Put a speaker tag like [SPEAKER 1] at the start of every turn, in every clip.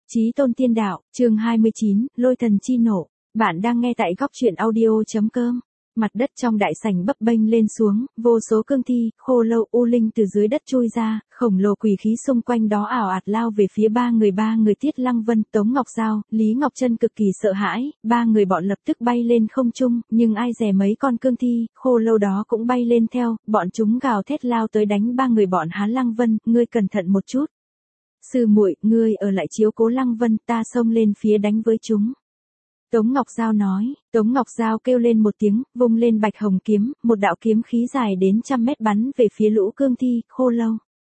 [SPEAKER 1] Chí tôn tiên đạo, chương 29, lôi thần chi nộ. Bạn đang nghe tại góc truyện audio.com. Mặt đất trong đại sảnh bấp bênh lên xuống, vô số cương thi, khô lâu u linh từ dưới đất chui ra, khổng lồ quỷ khí xung quanh đó ảo ạt lao về phía ba người Tiết Lăng Vân, Tống Ngọc Giao, Lý Ngọc Trân cực kỳ sợ hãi, ba người bọn lập tức bay lên không trung, nhưng ai dè mấy con cương thi, khô lâu đó cũng bay lên theo, bọn chúng gào thét lao tới đánh ba người bọn Hán Lăng Vân, ngươi cẩn thận một chút. Sư muội, ngươi ở lại chiếu cố Lăng Vân, ta xông lên phía đánh với chúng. Tống Ngọc Giao nói, Tống Ngọc Giao kêu lên một tiếng, vung lên bạch hồng kiếm, một đạo kiếm khí dài đến 100 mét bắn về phía lũ cương thi, khô lâu.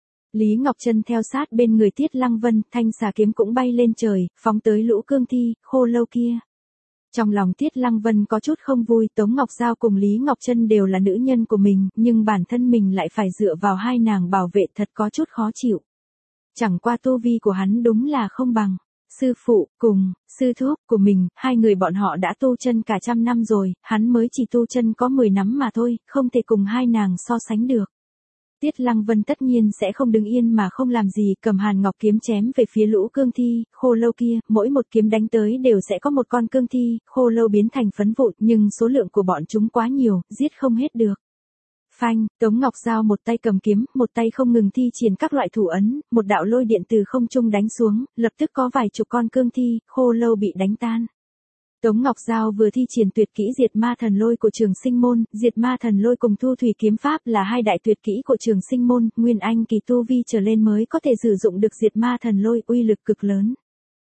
[SPEAKER 1] Lý Ngọc Trân theo sát bên người Tiết Lăng Vân, thanh xà kiếm cũng bay lên trời, phóng tới lũ cương thi, khô lâu kia. Trong lòng Tiết Lăng Vân có chút không vui, Tống Ngọc Giao cùng Lý Ngọc Trân đều là nữ nhân của mình, nhưng bản thân mình lại phải dựa vào hai nàng bảo vệ, thật có chút khó chịu. Chẳng qua tu vi của hắn đúng là không bằng sư phụ cùng sư thúc của mình, hai người bọn họ đã tu chân cả 100 năm rồi, hắn mới chỉ tu chân có 10 năm mà thôi, không thể cùng hai nàng so sánh được. Tiết Lăng Vân tất nhiên sẽ không đứng yên mà không làm gì, cầm Hàn Ngọc kiếm chém về phía lũ cương thi, khô lâu kia, mỗi một kiếm đánh tới đều sẽ có một con cương thi, khô lâu biến thành phấn vụn, nhưng số lượng của bọn chúng quá nhiều, giết không hết được. Phanh, Tống Ngọc Giao một tay cầm kiếm, một tay không ngừng thi triển các loại thủ ấn, một đạo lôi điện từ không trung đánh xuống, lập tức có vài chục con cương thi, khô lâu bị đánh tan. Tống Ngọc Giao vừa thi triển tuyệt kỹ diệt ma thần lôi của Trường Sinh Môn, diệt ma thần lôi cùng thu thủy kiếm pháp là hai đại tuyệt kỹ của Trường Sinh Môn, nguyên anh kỳ tu vi trở lên mới có thể sử dụng được diệt ma thần lôi, uy lực cực lớn.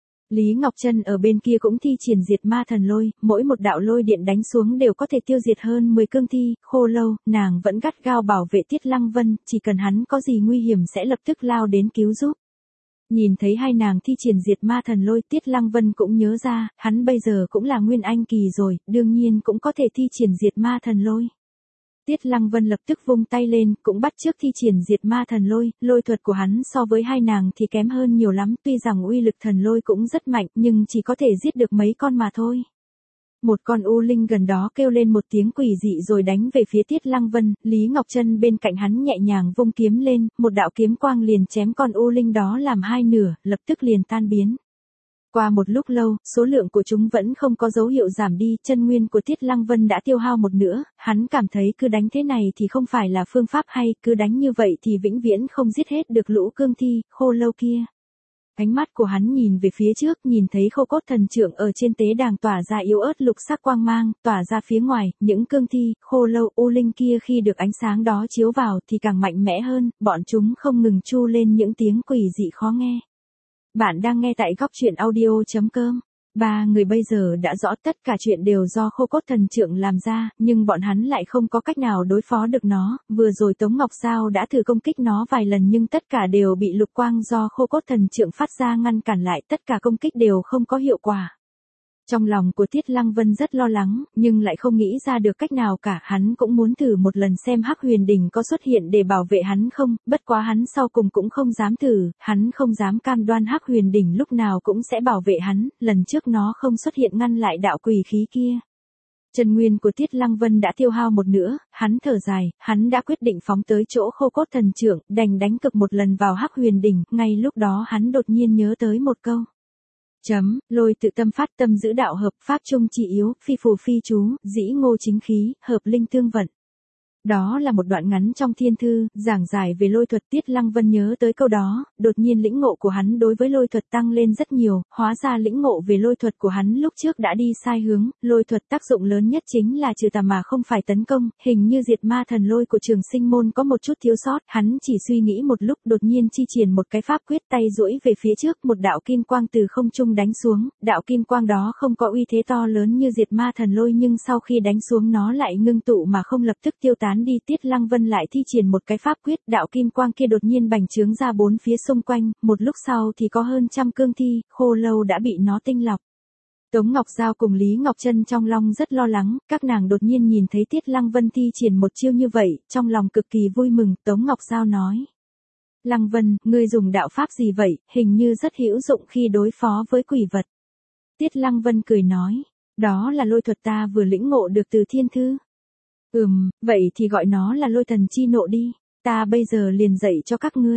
[SPEAKER 1] Lý Ngọc Trân ở bên kia cũng thi triển diệt ma thần lôi, mỗi một đạo lôi điện đánh xuống đều có thể tiêu diệt hơn 10 cương thi, khô lâu, nàng vẫn gắt gao bảo vệ Tiết Lăng Vân, chỉ cần hắn có gì nguy hiểm sẽ lập tức lao đến cứu giúp. Nhìn thấy hai nàng thi triển diệt ma thần lôi, Tiết Lăng Vân cũng nhớ ra, hắn bây giờ cũng là nguyên anh kỳ rồi, đương nhiên cũng có thể thi triển diệt ma thần lôi. Tiết Lăng Vân lập tức vung tay lên, cũng bắt chước thi triển diệt ma thần lôi, lôi thuật của hắn so với hai nàng thì kém hơn nhiều lắm, tuy rằng uy lực thần lôi cũng rất mạnh, nhưng chỉ có thể giết được mấy con mà thôi. Một con u linh gần đó kêu lên một tiếng quỷ dị rồi đánh về phía Tiết Lăng Vân, Lý Ngọc Trân bên cạnh hắn nhẹ nhàng vung kiếm lên, một đạo kiếm quang liền chém con u linh đó làm hai nửa, lập tức liền tan biến. Qua một lúc lâu, số lượng của chúng vẫn không có dấu hiệu giảm đi, chân nguyên của Tiết Lăng Vân đã tiêu hao một nửa, hắn cảm thấy cứ đánh thế này thì không phải là phương pháp hay, cứ đánh như vậy thì vĩnh viễn không giết hết được lũ cương thi, khô lâu kia. Ánh mắt của hắn nhìn về phía trước, nhìn thấy Khô Cốt Thần Trượng ở trên tế đàng tỏa ra yếu ớt lục sắc quang mang, tỏa ra phía ngoài, những cương thi, khô lâu, u linh kia khi được ánh sáng đó chiếu vào thì càng mạnh mẽ hơn, bọn chúng không ngừng tru lên những tiếng quỷ dị khó nghe. Bạn đang nghe tại góc truyện audio.com. Ba người bây giờ đã rõ tất cả chuyện đều do Khô Cốt Thần Trượng làm ra, nhưng bọn hắn lại không có cách nào đối phó được nó, vừa rồi Tống Ngọc Giao đã thử công kích nó vài lần nhưng tất cả đều bị lục quang do Khô Cốt Thần Trượng phát ra ngăn cản lại, tất cả công kích đều không có hiệu quả. Trong lòng của Tiết Lăng Vân rất lo lắng, nhưng lại không nghĩ ra được cách nào cả, hắn cũng muốn thử một lần xem Hắc Huyền Đỉnh có xuất hiện để bảo vệ hắn không, bất quá hắn sau cùng cũng không dám thử, hắn không dám cam đoan Hắc Huyền Đỉnh lúc nào cũng sẽ bảo vệ hắn, lần trước nó không xuất hiện ngăn lại đạo quỷ khí kia. Chân nguyên của Tiết Lăng Vân đã tiêu hao một nửa, hắn thở dài, hắn đã quyết định phóng tới chỗ Khô Cốt Thần Trượng, đành đánh cực một lần vào Hắc Huyền Đỉnh, ngay lúc đó hắn đột nhiên nhớ tới một câu. Lôi tự tâm phát tâm giữ đạo hợp, pháp trung chỉ yếu, phi phù phi chú, dĩ ngô chính khí, hợp linh tương vận. Đó là một đoạn ngắn trong thiên thư, giảng giải về lôi thuật. Tiết Lăng Vân nhớ tới câu đó, đột nhiên lĩnh ngộ của hắn đối với lôi thuật tăng lên rất nhiều, hóa ra lĩnh ngộ về lôi thuật của hắn lúc trước đã đi sai hướng, lôi thuật tác dụng lớn nhất chính là trừ tà mà không phải tấn công, hình như diệt ma thần lôi của Trường Sinh Môn có một chút thiếu sót, hắn chỉ suy nghĩ một lúc đột nhiên chi triển một cái pháp quyết, tay duỗi về phía trước, một đạo kim quang từ không trung đánh xuống, đạo kim quang đó không có uy thế to lớn như diệt ma thần lôi nhưng sau khi đánh xuống nó lại ngưng tụ mà không lập tức tiêu tán đi. Tiết Lăng Vân lại thi triển một cái pháp quyết, đạo kim quang kia đột nhiên bành trướng ra bốn phía xung quanh, một lúc sau thì có hơn 100 cương thi, khô lâu đã bị nó tinh lọc. Tống Ngọc Giao cùng Lý Ngọc Trân trong lòng rất lo lắng, các nàng đột nhiên nhìn thấy Tiết Lăng Vân thi triển một chiêu như vậy, trong lòng cực kỳ vui mừng, Tống Ngọc Giao nói. Lăng Vân, ngươi dùng đạo pháp gì vậy, hình như rất hữu dụng khi đối phó với quỷ vật. Tiết Lăng Vân cười nói, đó là lôi thuật ta vừa lĩnh ngộ được từ thiên thư. Vậy thì gọi nó là lôi thần chi nộ đi, ta bây giờ liền dạy cho các ngươi.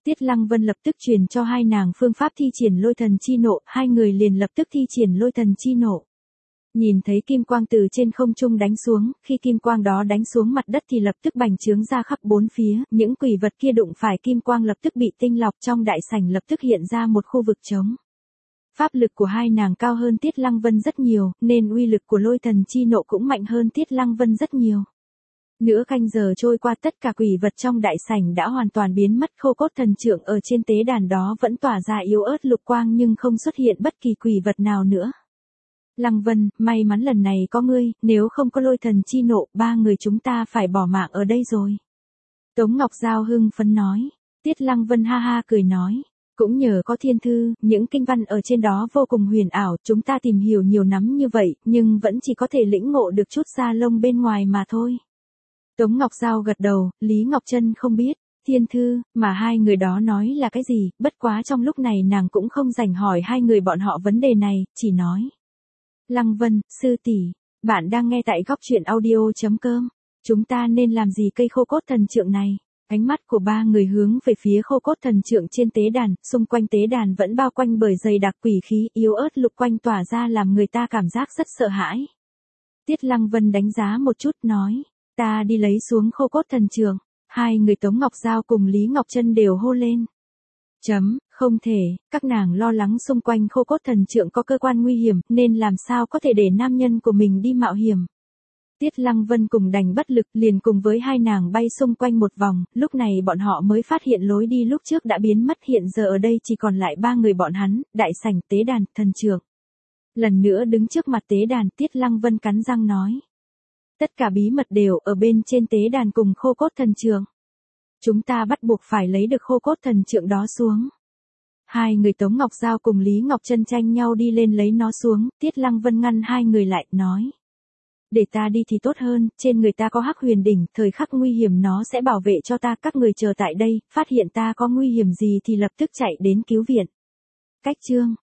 [SPEAKER 1] Tiết Lăng Vân lập tức truyền cho hai nàng phương pháp thi triển lôi thần chi nộ, hai người liền lập tức thi triển lôi thần chi nộ. Nhìn thấy kim quang từ trên không trung đánh xuống, khi kim quang đó đánh xuống mặt đất thì lập tức bành trướng ra khắp bốn phía, những quỷ vật kia đụng phải kim quang lập tức bị tinh lọc, trong đại sảnh lập tức hiện ra một khu vực trống. Pháp lực của hai nàng cao hơn Tiết Lăng Vân rất nhiều, nên uy lực của lôi thần chi nộ cũng mạnh hơn Tiết Lăng Vân rất nhiều. Nửa canh giờ trôi qua, tất cả quỷ vật trong đại sảnh đã hoàn toàn biến mất, khô cốt thần trượng ở trên tế đàn đó vẫn tỏa ra yếu ớt lục quang nhưng không xuất hiện bất kỳ quỷ vật nào nữa. Lăng Vân, may mắn lần này có ngươi, nếu không có lôi thần chi nộ, ba người chúng ta phải bỏ mạng ở đây rồi. Tống Ngọc Giao hưng phấn nói. Tiết Lăng Vân ha ha cười nói. Cũng nhờ có thiên thư, những kinh văn ở trên đó vô cùng huyền ảo, chúng ta tìm hiểu nhiều nắm như vậy, nhưng vẫn chỉ có thể lĩnh ngộ được chút da lông bên ngoài mà thôi. Tống Ngọc Giao gật đầu, Lý Ngọc Trân không biết, thiên thư, mà hai người đó nói là cái gì, bất quá trong lúc này nàng cũng không rảnh hỏi hai người bọn họ vấn đề này, chỉ nói. Lăng Vân, sư tỷ, bạn đang nghe tại góc truyện audio.com, chúng ta nên làm gì cây khô cốt thần trượng này? Ánh mắt của ba người hướng về phía khô cốt thần trượng trên tế đàn, xung quanh tế đàn vẫn bao quanh bởi dày đặc quỷ khí yếu ớt lục quanh tỏa ra làm người ta cảm giác rất sợ hãi. Tiết Lăng Vân đánh giá một chút nói, ta đi lấy xuống khô cốt thần trượng. Hai người Tống Ngọc Giao cùng Lý Ngọc Trân đều hô lên. Không thể, các nàng lo lắng xung quanh khô cốt thần trượng có cơ quan nguy hiểm, nên làm sao có thể để nam nhân của mình đi mạo hiểm. Tiết Lăng Vân cùng đành bất lực liền cùng với hai nàng bay xung quanh một vòng, lúc này bọn họ mới phát hiện lối đi lúc trước đã biến mất, hiện giờ ở đây chỉ còn lại ba người bọn hắn, đại sảnh, tế đàn, thần trượng. Lần nữa đứng trước mặt tế đàn, Tiết Lăng Vân cắn răng nói. Tất cả bí mật đều ở bên trên tế đàn cùng khô cốt thần trượng. Chúng ta bắt buộc phải lấy được khô cốt thần trượng đó xuống. Hai người Tống Ngọc Giao cùng Lý Ngọc Trân tranh nhau đi lên lấy nó xuống, Tiết Lăng Vân ngăn hai người lại, nói. Để ta đi thì tốt hơn, trên người ta có Hắc Huyền đỉnh, thời khắc nguy hiểm nó sẽ bảo vệ cho ta, các người chờ tại đây, phát hiện ta có nguy hiểm gì thì lập tức chạy đến cứu viện. Cách chương